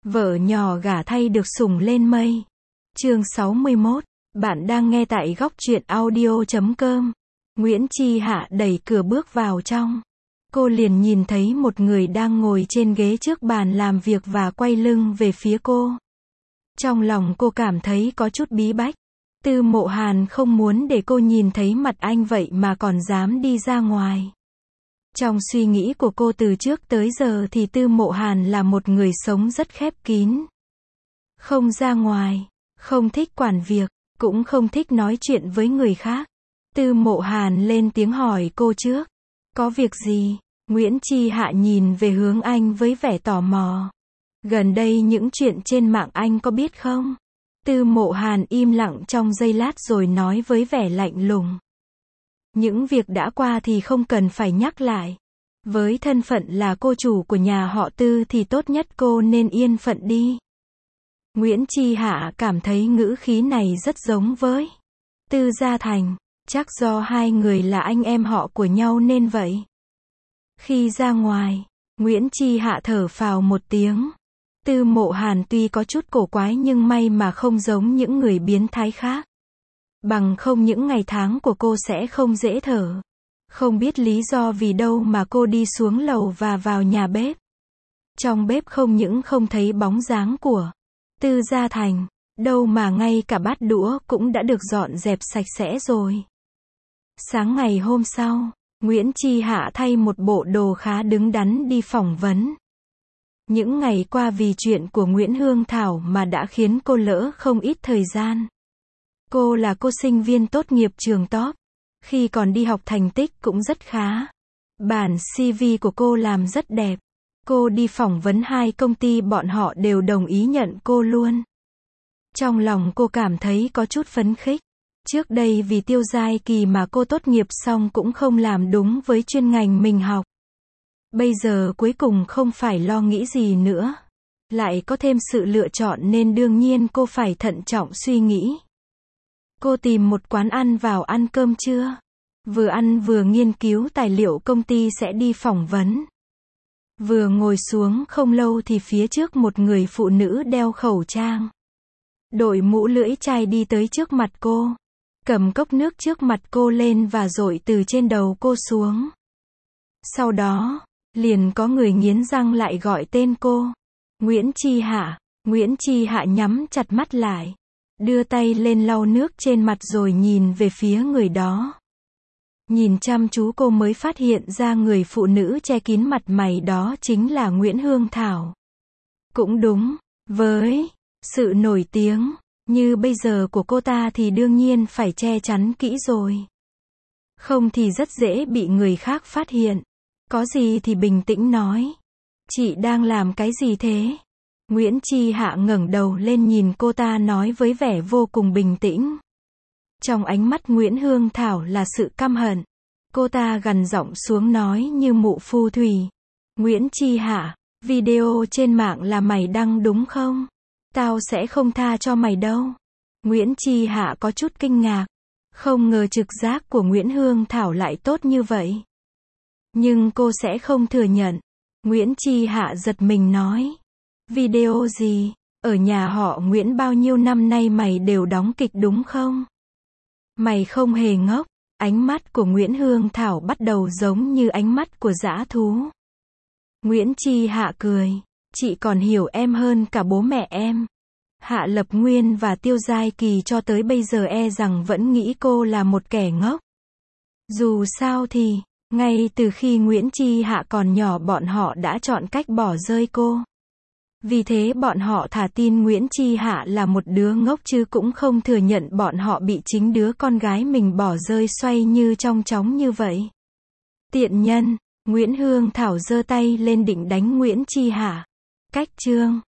Vợ nhỏ gả thay được sủng lên mây. Chương 61. Bạn đang nghe tại góc truyện audio.com. Nguyễn Chi Hạ đẩy cửa bước vào trong. Cô liền nhìn thấy một người đang ngồi trên ghế trước bàn làm việc và quay lưng về phía cô. Trong lòng cô cảm thấy có chút bí bách. Tư Mộ Hàn không muốn để cô nhìn thấy mặt anh vậy mà còn dám đi ra ngoài. Trong suy nghĩ của cô từ trước tới giờ thì Tư Mộ Hàn là một người sống rất khép kín. Không ra ngoài, không thích quản việc, cũng không thích nói chuyện với người khác. Tư Mộ Hàn lên tiếng hỏi cô trước. Có việc gì? Nguyễn Chi Hạ nhìn về hướng anh với vẻ tò mò. Gần đây những chuyện trên mạng anh có biết không? Tư Mộ Hàn im lặng trong giây lát rồi nói với vẻ lạnh lùng. Những việc đã qua thì không cần phải nhắc lại. Với thân phận là cô chủ của nhà họ Tư thì tốt nhất cô nên yên phận đi. Nguyễn Chi Hạ cảm thấy ngữ khí này rất giống với Tư Gia Thành. Chắc do hai người là anh em họ của nhau nên vậy. Khi ra ngoài, Nguyễn Chi Hạ thở phào một tiếng. Tư Mộ Hàn tuy có chút cổ quái nhưng may mà không giống những người biến thái khác. Bằng không những ngày tháng của cô sẽ không dễ thở. Không biết lý do vì đâu mà cô đi xuống lầu và vào nhà bếp. Trong bếp không những không thấy bóng dáng của Tư Gia Thành, đâu mà ngay cả bát đũa cũng đã được dọn dẹp sạch sẽ rồi. Sáng ngày hôm sau, Nguyễn Chi Hạ thay một bộ đồ khá đứng đắn đi phỏng vấn. Những ngày qua vì chuyện của Nguyễn Hương Thảo mà đã khiến cô lỡ không ít thời gian. Cô là cô sinh viên tốt nghiệp trường top. Khi còn đi học thành tích cũng rất khá. Bản CV của cô làm rất đẹp. Cô đi phỏng vấn 2 công ty bọn họ đều đồng ý nhận cô luôn. Trong lòng cô cảm thấy có chút phấn khích. Trước đây vì Tiêu Giai Kỳ mà cô tốt nghiệp xong cũng không làm đúng với chuyên ngành mình học. Bây giờ cuối cùng không phải lo nghĩ gì nữa. Lại có thêm sự lựa chọn nên đương nhiên cô phải thận trọng suy nghĩ. Cô tìm một quán ăn vào ăn cơm trưa. Vừa ăn vừa nghiên cứu tài liệu công ty sẽ đi phỏng vấn. Vừa ngồi xuống không lâu thì phía trước một người phụ nữ đeo khẩu trang, đội mũ lưỡi chai đi tới trước mặt cô. Cầm cốc nước trước mặt cô lên và dội từ trên đầu cô xuống. Sau đó, liền có người nghiến răng lại gọi tên cô. Nguyễn Chi Hạ. Nguyễn Chi Hạ nhắm chặt mắt lại. Đưa tay lên lau nước trên mặt rồi nhìn về phía người đó. Nhìn chăm chú cô mới phát hiện ra người phụ nữ che kín mặt mày đó chính là Nguyễn Hương Thảo. Cũng đúng, với sự nổi tiếng như bây giờ của cô ta thì đương nhiên phải che chắn kỹ rồi. Không thì rất dễ bị người khác phát hiện. Có gì thì bình tĩnh nói. Chị đang làm cái gì thế? Nguyễn Chi Hạ ngẩng đầu lên nhìn cô ta nói với vẻ vô cùng bình tĩnh. Trong ánh mắt Nguyễn Hương Thảo là sự căm hận. Cô ta gằn giọng xuống nói như mụ phù thủy. Nguyễn Chi Hạ, video trên mạng là mày đăng đúng không? Tao sẽ không tha cho mày đâu. Nguyễn Chi Hạ có chút kinh ngạc. Không ngờ trực giác của Nguyễn Hương Thảo lại tốt như vậy. Nhưng cô sẽ không thừa nhận. Nguyễn Chi Hạ giật mình nói. Video gì? Ở nhà họ Nguyễn bao nhiêu năm nay mày đều đóng kịch đúng không? Mày không hề ngốc. Ánh mắt của Nguyễn Hương Thảo bắt đầu giống như ánh mắt của dã thú. Nguyễn Chi Hạ cười. Chị còn hiểu em hơn cả bố mẹ em. Hạ Lập Nguyên và Tiêu Giai Kỳ cho tới bây giờ e rằng vẫn nghĩ cô là một kẻ ngốc. Dù sao thì, ngay từ khi Nguyễn Chi Hạ còn nhỏ bọn họ đã chọn cách bỏ rơi cô. Vì thế bọn họ thà tin Nguyễn Chi Hạ là một đứa ngốc chứ cũng không thừa nhận bọn họ bị chính đứa con gái mình bỏ rơi xoay như trong chóng như vậy. Tiện nhân, Nguyễn Hương Thảo giơ tay lên định đánh Nguyễn Chi Hạ. Cách chương